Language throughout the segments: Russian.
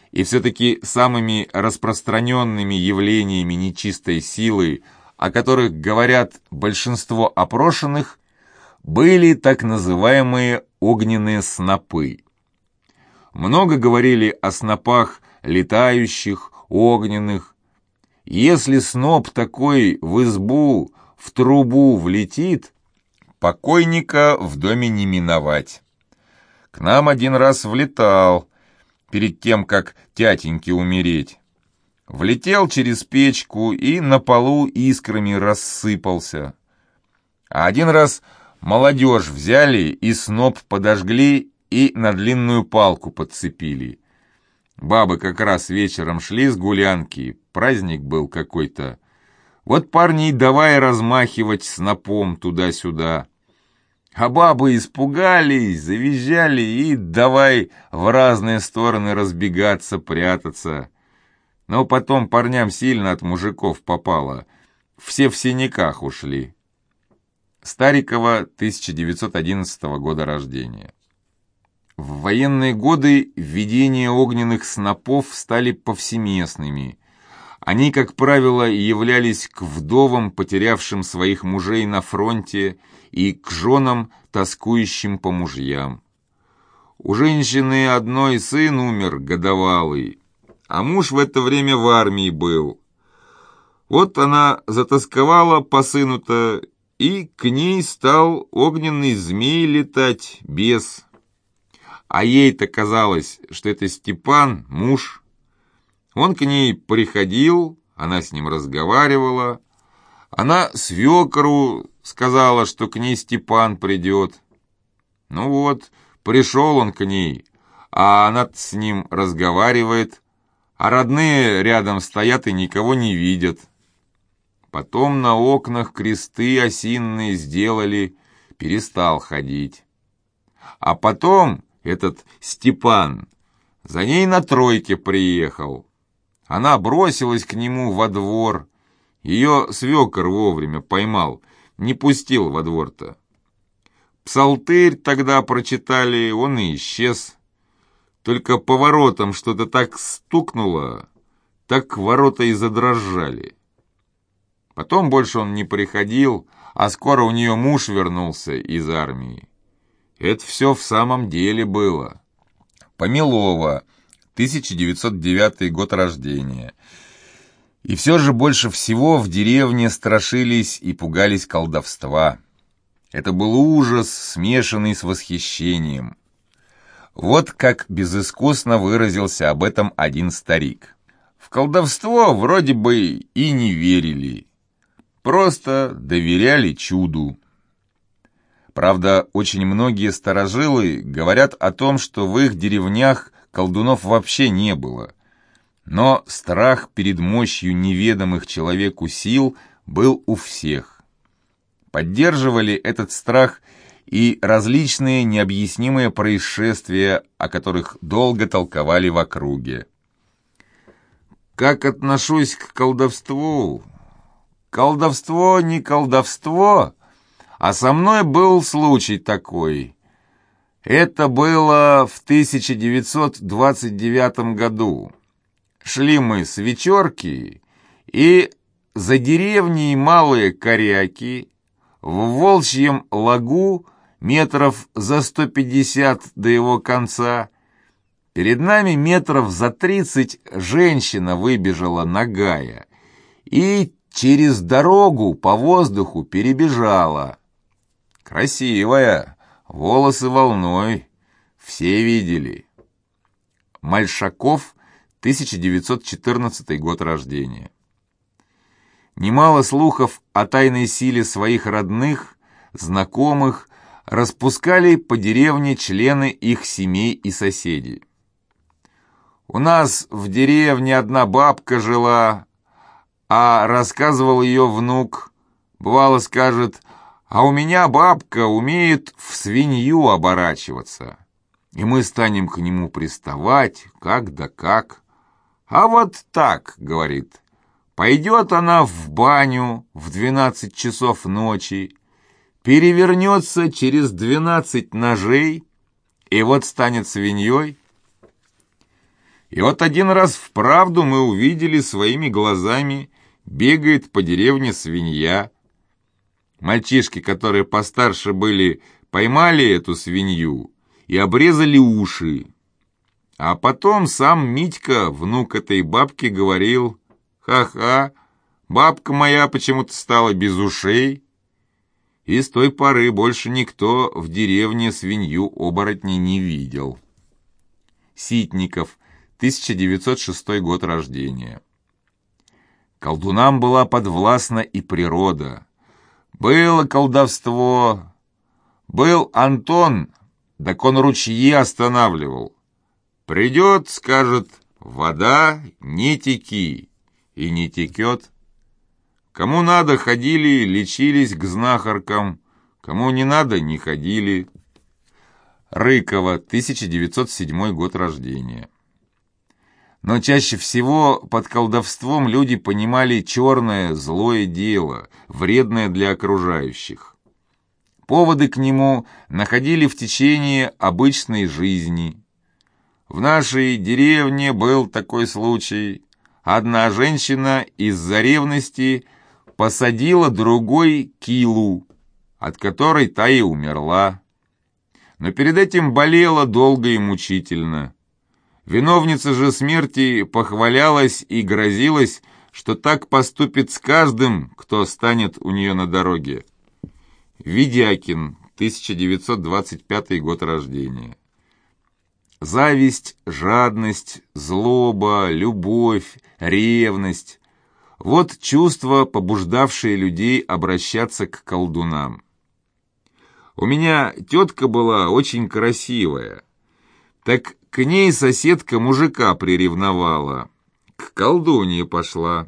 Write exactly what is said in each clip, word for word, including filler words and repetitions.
И все-таки самыми распространенными явлениями нечистой силы, о которых говорят большинство опрошенных, были так называемые огненные снопы. Много говорили о снопах летающих, огненных. Если сноп такой в избу, в трубу влетит, покойника в доме не миновать. К нам один раз влетал, перед тем, как тятеньке умереть. Влетел через печку и на полу искрами рассыпался. А один раз молодежь взяли и сноп подожгли и на длинную палку подцепили. Бабы как раз вечером шли с гулянки, праздник был какой-то. Вот парни и давай размахивать снопом туда-сюда. А бабы испугались, завизжали и давай в разные стороны разбегаться, прятаться. Но потом парням сильно от мужиков попало. Все в синяках ушли. Старикова, тысяча девятьсот одиннадцатого года рождения. В военные годы видения огненных снопов стали повсеместными. Они, как правило, являлись к вдовам, потерявшим своих мужей на фронте, и к женам, тоскующим по мужьям. У женщины одной сын умер годовалый, а муж в это время в армии был. Вот она затосковала по сыну-то, и к ней стал огненный змей летать, бес. А ей-то казалось, что это Степан, муж. Он к ней приходил, она с ним разговаривала. Она свекру сказала, что к ней Степан придет. Ну вот, пришел он к ней, а она с ним разговаривает, а родные рядом стоят и никого не видят. Потом на окнах кресты осинные сделали, перестал ходить. А потом этот Степан за ней на тройке приехал. Она бросилась к нему во двор. Ее свекор вовремя поймал, не пустил во двор-то. Псалтырь тогда прочитали, он и исчез. Только по воротам что-то так стукнуло, так ворота и задрожали. Потом больше он не приходил, а скоро у нее муж вернулся из армии. Это все в самом деле было. Помилова, тысяча девятьсот девятый год рождения. И все же больше всего в деревне страшились и пугались колдовства. Это был ужас, смешанный с восхищением. Вот как безыскусно выразился об этом один старик. В колдовство вроде бы и не верили, просто доверяли чуду. Правда, очень многие старожилы говорят о том, что в их деревнях колдунов вообще не было. Но страх перед мощью неведомых человеку сил был у всех. Поддерживали этот страх и различные необъяснимые происшествия, о которых долго толковали в округе. Как отношусь к колдовству? Колдовство не колдовство, а со мной был случай такой. Это было в тысяча девятьсот двадцать девятом году. Шли мы с вечерки, и за деревней Малые Коряки, в Волчьем лагу, метров за сто пятьдесят до его конца, перед нами метров за тридцать женщина выбежала нагая и через дорогу по воздуху перебежала. Красивая, волосы волной, все видели. Мальшаков, тысяча девятьсот четырнадцатый год рождения. Немало слухов о тайной силе своих родных, знакомых распускали по деревне члены их семей и соседей. У нас в деревне одна бабка жила, а рассказывал ее внук, бывало скажет: «А у меня бабка умеет в свинью оборачиваться». И мы станем к нему приставать, как да как. «А вот так, — говорит, — пойдет она в баню в двенадцать часов ночи, перевернется через двенадцать ножей, и вот станет свиньей». И вот один раз вправду мы увидели своими глазами, бегает по деревне свинья. Мальчишки, которые постарше были, поймали эту свинью и обрезали уши. А потом сам Митька, внук этой бабки, говорил: «Ха-ха, бабка моя почему-то стала без ушей». И с той поры больше никто в деревне свинью-оборотней не видел. Ситников, тысяча девятьсот шестой год рождения. Колдунам была подвластна и природа. Было колдовство. Был Антон, так он ручьи останавливал. Придет, скажет: вода, не теки, и не текет. Кому надо, ходили, лечились к знахаркам, кому не надо, не ходили. Рыкова, тысяча девятьсот седьмой год рождения. Но чаще всего под колдовством люди понимали черное, злое дело, вредное для окружающих. Поводы к нему находили в течение обычной жизни. В нашей деревне был такой случай. Одна женщина из-за ревности посадила другой килу, от которой та и умерла. Но перед этим болела долго и мучительно. Виновница же смерти похвалялась и грозилась, что так поступит с каждым, кто станет у нее на дороге. Ведякин, тысяча девятьсот двадцать пятый год рождения. Зависть, жадность, злоба, любовь, ревность – вот чувства, побуждавшие людей обращаться к колдунам. У меня тетка была очень красивая, так к ней соседка мужика приревновала, к колдунье пошла.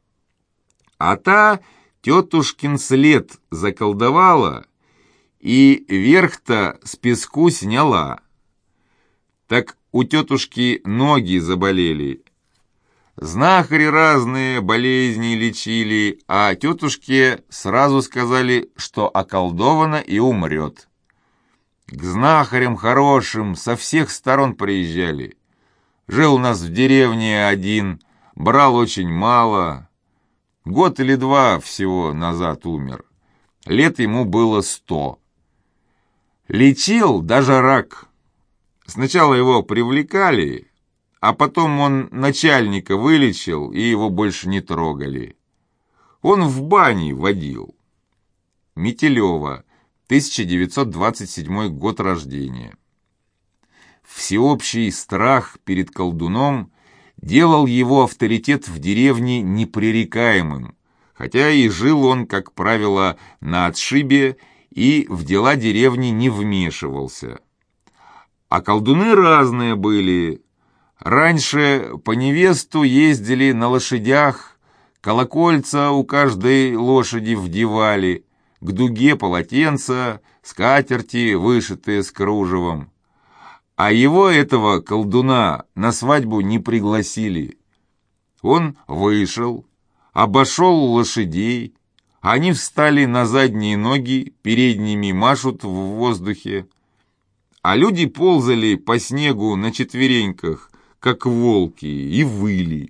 А та тетушкин след заколдовала и верх-то с песку сняла. Так у тетушки ноги заболели. Знахари разные болезни лечили, а тетушке сразу сказали, что околдована и умрет. К знахарям хорошим со всех сторон приезжали. Жил у нас в деревне один, брал очень мало. Год или два всего назад умер. Лет ему было сто. Лечил даже рак. Сначала его привлекали, а потом он начальника вылечил, и его больше не трогали. Он в бане водил. Метелева, тысяча девятьсот двадцать седьмой год рождения. Всеобщий страх перед колдуном делал его авторитет в деревне непререкаемым, хотя и жил он, как правило, на отшибе и в дела деревни не вмешивался. А колдуны разные были. Раньше по невесту ездили на лошадях, колокольца у каждой лошади вдевали, к дуге полотенца, скатерти, вышитые с кружевом. А его, этого колдуна, на свадьбу не пригласили. Он вышел, обошел лошадей, они встали на задние ноги, передними машут в воздухе, а люди ползали по снегу на четвереньках, как волки, и выли.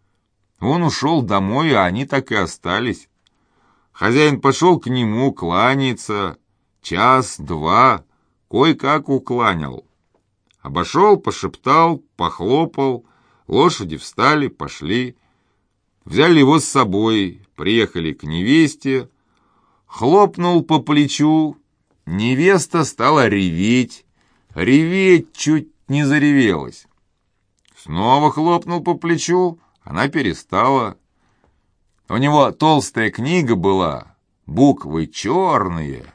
Он ушел домой, а они так и остались. Хозяин пошел к нему кланяться, час-два, кое-как укланял. Обошел, пошептал, похлопал, лошади встали, пошли. Взяли его с собой, приехали к невесте, хлопнул по плечу, невеста стала реветь, реветь чуть не заревелась. Снова хлопнул по плечу, она перестала. У него толстая книга была, буквы черные.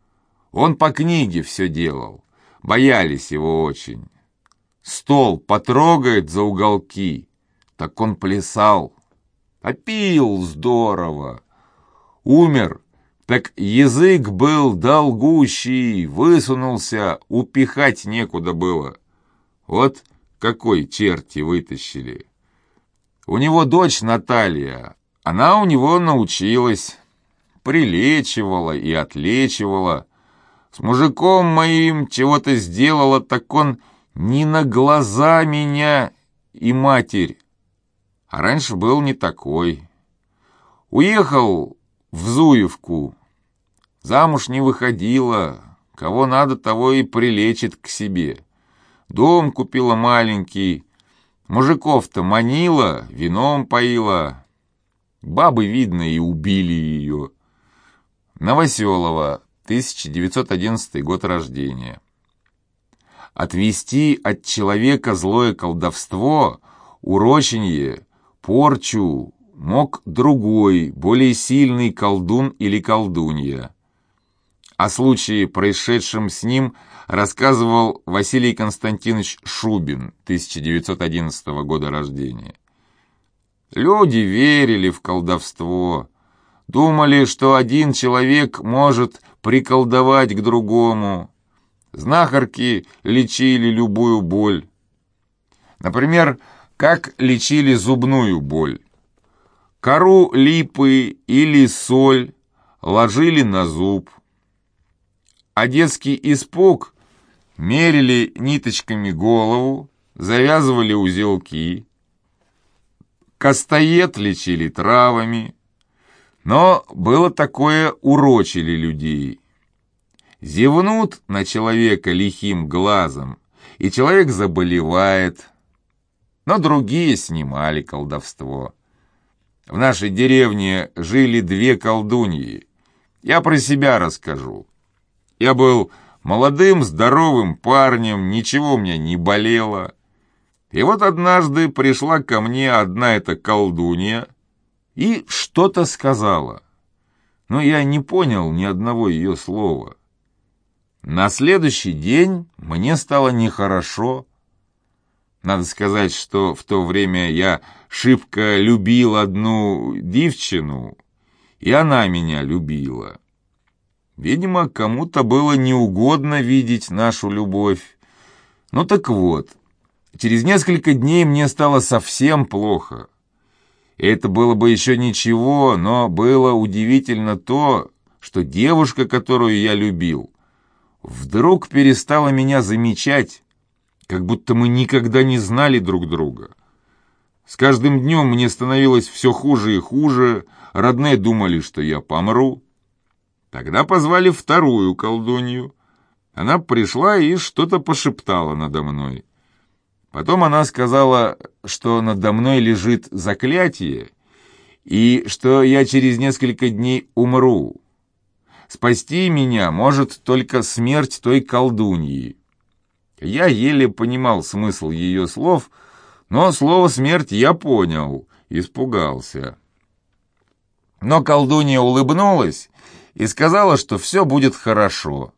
Он по книге все делал, боялись его очень. Стол потрогает за уголки, так он плясал, а пил здорово. Умер, так язык был долгущий, высунулся, упихать некуда было. Вот какой черти вытащили. У него дочь Наталья, она у него научилась, прилечивала и отлечивала. С мужиком моим чего-то сделала, так он ни на глаза меня и матерь, а раньше был не такой. Уехал в Зуевку, замуж не выходила, кого надо, того и прилечит к себе. Дом купила маленький, мужиков-то манила, вином поила. Бабы, видно, и убили ее. Новоселова, тысяча девятьсот одиннадцатый год рождения. Отвести от человека злое колдовство, уроченье, порчу мог другой, более сильный колдун или колдунья. О случае, происшедшем с ним, рассказывал Василий Константинович Шубин, тысяча девятьсот одиннадцатого года рождения. Люди верили в колдовство, думали, что один человек может приколдовать к другому. Знахарки лечили любую боль. Например, как лечили зубную боль. Кору липы или соль ложили на зуб, а детский испуг мерили ниточками голову, завязывали узелки. Костоед лечили травами, но было такое, урочили людей. Зевнут на человека лихим глазом, и человек заболевает, но другие снимали колдовство. В нашей деревне жили две колдуньи. Я про себя расскажу. Я был молодым, здоровым парнем, ничего у меня не болело. И вот однажды пришла ко мне одна эта колдунья и что-то сказала. Но я не понял ни одного ее слова. На следующий день мне стало нехорошо. Надо сказать, что в то время я шибко любил одну девчину, и она меня любила. Видимо, кому-то было неугодно видеть нашу любовь. Ну так вот, через несколько дней мне стало совсем плохо. И это было бы еще ничего, но было удивительно то, что девушка, которую я любил, вдруг перестала меня замечать, как будто мы никогда не знали друг друга. С каждым днем мне становилось все хуже и хуже, родные думали, что я помру. Тогда позвали вторую колдунью. Она пришла и что-то пошептала надо мной. Потом она сказала, что надо мной лежит заклятие, и что я через несколько дней умру. Спасти меня может только смерть той колдуньи. Я еле понимал смысл ее слов, но слово «смерть» я понял, испугался. Но колдунья улыбнулась и сказала, что все будет хорошо.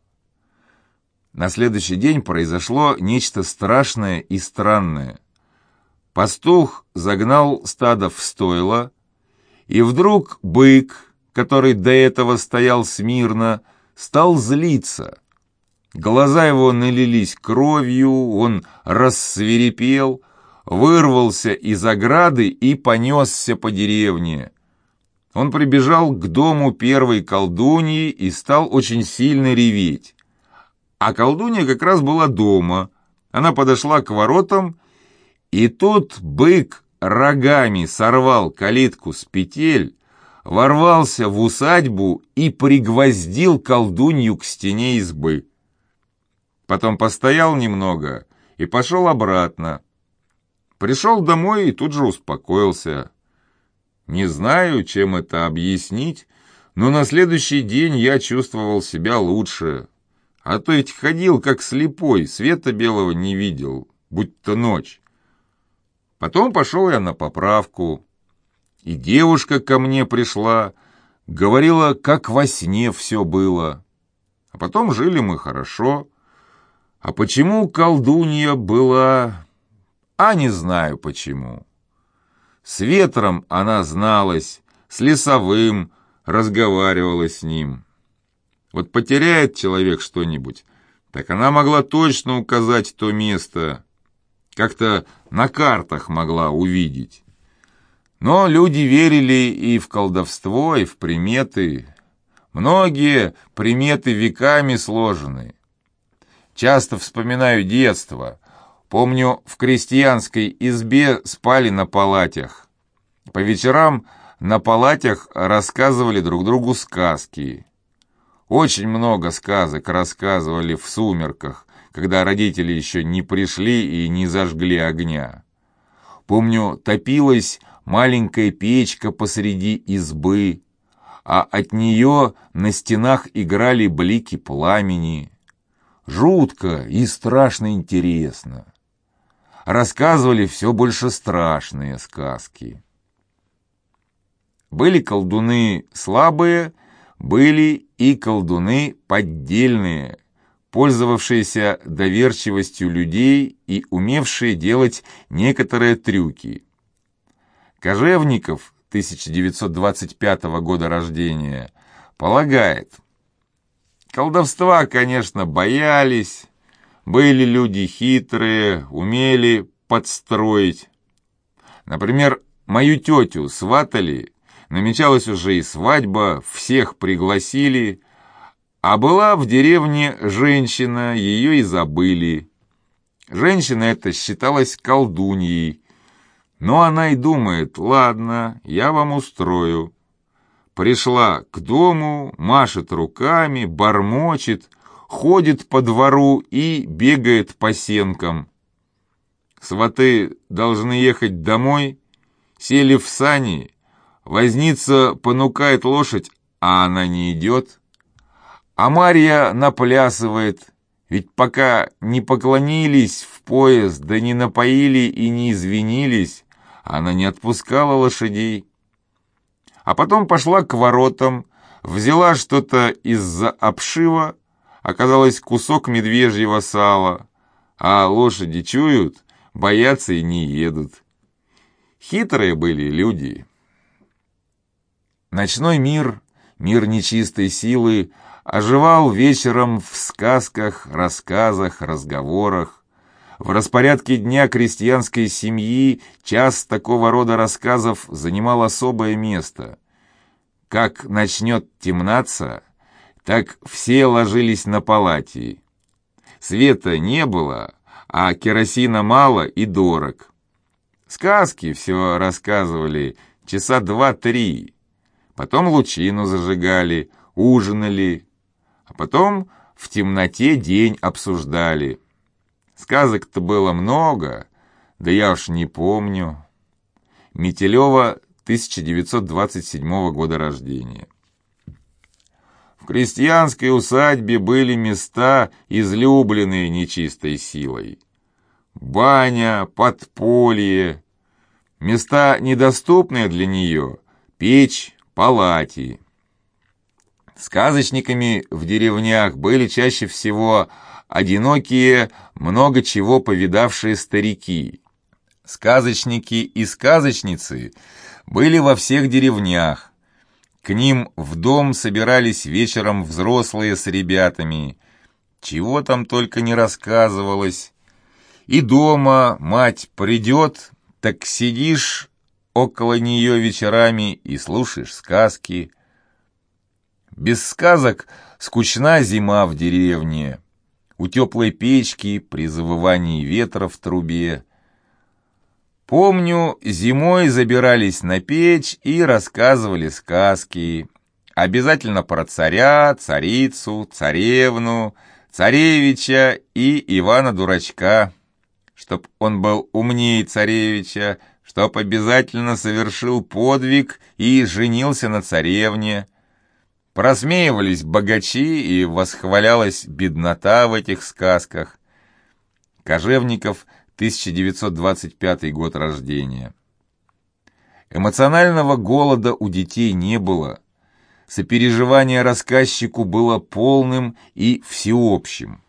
На следующий день произошло нечто страшное и странное. Пастух загнал стадо в стойло, и вдруг бык, который до этого стоял смирно, стал злиться. Глаза его налились кровью, он рассвирепел, вырвался из ограды и понесся по деревне. Он прибежал к дому первой колдуньи и стал очень сильно реветь. А колдунья как раз была дома. Она подошла к воротам, и тут бык рогами сорвал калитку с петель, ворвался в усадьбу и пригвоздил колдунью к стене избы. Потом постоял немного и пошел обратно. Пришел домой и тут же успокоился. Не знаю, чем это объяснить, но на следующий день я чувствовал себя лучше. А то ведь ходил как слепой, света белого не видел, будь-то ночь. Потом пошел я на поправку, и девушка ко мне пришла, говорила, как во сне все было. А потом жили мы хорошо. А почему колдунья была? А не знаю почему. С ветром она зналась, с лесовым разговаривала с ним. Вот потеряет человек что-нибудь, так она могла точно указать то место, как-то на картах могла увидеть. Но люди верили и в колдовство, и в приметы. Многие приметы веками сложены. Часто вспоминаю детство. Помню, в крестьянской избе спали на палатях. По вечерам на палатях рассказывали друг другу сказки. Очень много сказок рассказывали в сумерках, когда родители еще не пришли и не зажгли огня. Помню, топилась маленькая печка посреди избы, а от нее на стенах играли блики пламени. Жутко и страшно интересно. Рассказывали все больше страшные сказки. Были колдуны слабые, были и колдуны поддельные, пользовавшиеся доверчивостью людей и умевшие делать некоторые трюки. Кожевников, тысяча девятьсот двадцать пятого года рождения, полагает: колдовства, конечно, боялись, были люди хитрые, умели подстроить. Например, мою тетю сватали, намечалась уже и свадьба, всех пригласили, а была в деревне женщина, ее и забыли. Женщина эта считалась колдуньей, но она и думает: ладно, я вам устрою. Пришла к дому, машет руками, бормочет, ходит по двору и бегает по сенкам. Сваты должны ехать домой, сели в сани, возница понукает лошадь, а она не идет. А Марья наплясывает, ведь пока не поклонились в пояс, да не напоили и не извинились, она не отпускала лошадей. А потом пошла к воротам, взяла что-то из-за обшива, оказалось кусок медвежьего сала, а лошади чуют, боятся и не едут. Хитрые были люди. Ночной мир, мир нечистой силы, оживал вечером в сказках, рассказах, разговорах. В распорядке дня крестьянской семьи час такого рода рассказов занимал особое место. Как начнет темнаться, так все ложились на палати. Света не было, а керосина мало и дорог. Сказки все рассказывали часа два-три. Потом лучину зажигали, ужинали, а потом в темноте день обсуждали. Сказок-то было много, да я уж не помню. Метелева, тысяча девятьсот двадцать седьмого года рождения. В крестьянской усадьбе были места, излюбленные нечистой силой. Баня, подполье, места, недоступные для нее, печь, палати. Сказочниками в деревнях были чаще всего одинокие, много чего повидавшие старики. Сказочники и сказочницы были во всех деревнях. К ним в дом собирались вечером взрослые с ребятами. Чего там только не рассказывалось. И дома мать придет, так сидишь около нее вечерами и слушаешь сказки. Без сказок скучна зима в деревне. У теплой печки, при завывании ветра в трубе. Помню, зимой забирались на печь и рассказывали сказки. Обязательно про царя, царицу, царевну, царевича и Ивана-дурачка. Чтоб он был умнее царевича, чтоб обязательно совершил подвиг и женился на царевне. Просмеивались богачи и восхвалялась беднота в этих сказках. Кожевников, тысяча девятьсот двадцать пятый год рождения. Эмоционального голода у детей не было. Сопереживание рассказчику было полным и всеобщим.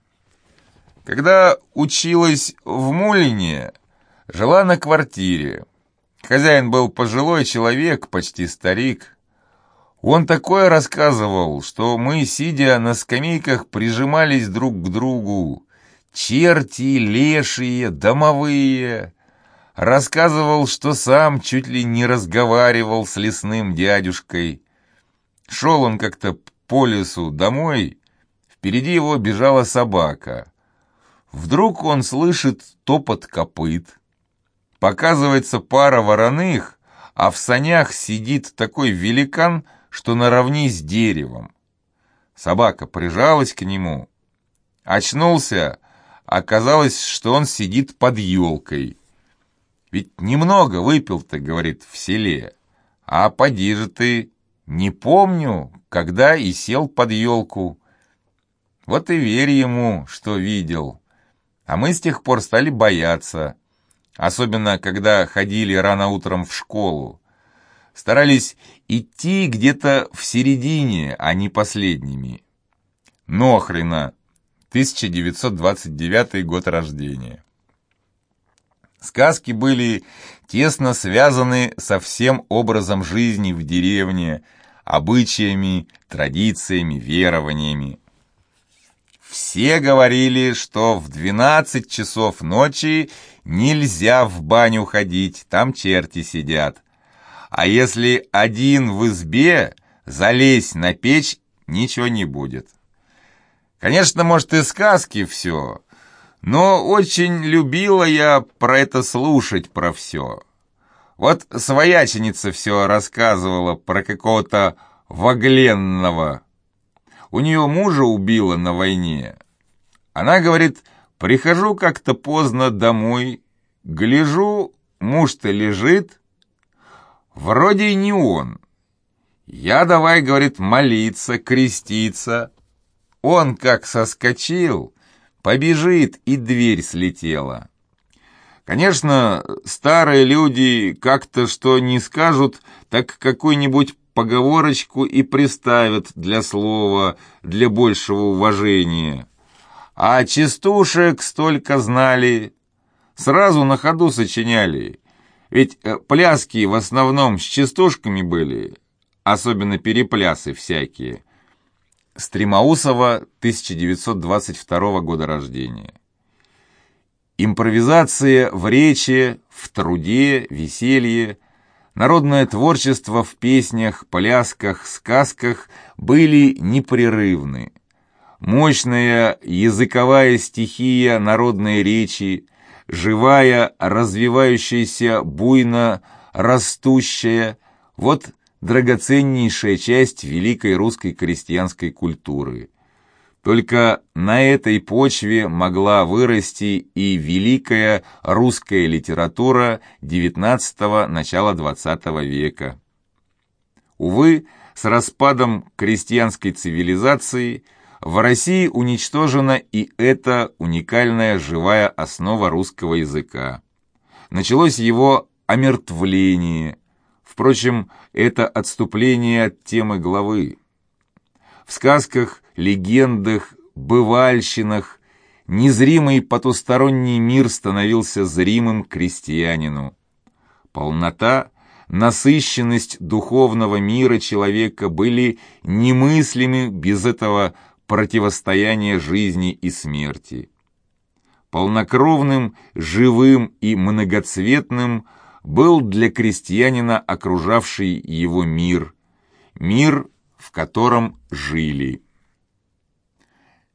Когда училась в Мулине, жила на квартире. Хозяин был пожилой человек, почти старик. Он такое рассказывал, что мы, сидя на скамейках, прижимались друг к другу. Черти, лешие, домовые. Рассказывал, что сам чуть ли не разговаривал с лесным дядюшкой. Шел он как-то по лесу домой, впереди его бежала собака. Вдруг он слышит топот копыт. Показывается пара вороных, а в санях сидит такой великан, что наравне с деревом. Собака прижалась к нему. Очнулся, оказалось, что он сидит под елкой. Ведь немного выпил-то, говорит, в селе. А поди же ты, не помню, когда и сел под елку. Вот и верь ему, что видел. А мы с тех пор стали бояться. Особенно, когда ходили рано утром в школу. Старались идти где-то в середине, а не последними. Нохрена, тысяча девятьсот двадцать девятый год рождения. Сказки были тесно связаны со всем образом жизни в деревне, обычаями, традициями, верованиями. Все говорили, что в двенадцать часов ночи нельзя в баню ходить, там черти сидят. А если один в избе, залезь на печь, ничего не будет. Конечно, может, и сказки все, но очень любила я про это слушать, про все. Вот свояченица все рассказывала про какого-то Вагленного. У нее мужа убило на войне. Она говорит, прихожу как-то поздно домой, гляжу, муж-то лежит, вроде и не он. Я давай, говорит, молиться, креститься. Он как соскочил, побежит, и дверь слетела. Конечно, старые люди как-то что не скажут, так какую-нибудь поговорочку и приставят для слова, для большего уважения. А частушек столько знали, сразу на ходу сочиняли. Ведь пляски в основном с частушками были, особенно переплясы всякие. Стремоусова, тысяча девятьсот двадцать второго года рождения. Импровизация в речи, в труде, веселье, народное творчество в песнях, плясках, сказках были непрерывны. Мощная языковая стихия народной речи, живая, развивающаяся, буйно растущая, вот драгоценнейшая часть великой русской крестьянской культуры. Только на этой почве могла вырасти и великая русская литература девятнадцатого – начала двадцатого века. Увы, с распадом крестьянской цивилизации в России уничтожена и эта уникальная живая основа русского языка. Началось его омертвление. Впрочем, это отступление от темы главы. В сказках, легендах, бывальщинах незримый потусторонний мир становился зримым крестьянину. Полнота, насыщенность духовного мира человека были немыслимы без этого противостояния жизни и смерти. Полнокровным, живым и многоцветным был для крестьянина окружавший его мир, мир, в котором жили.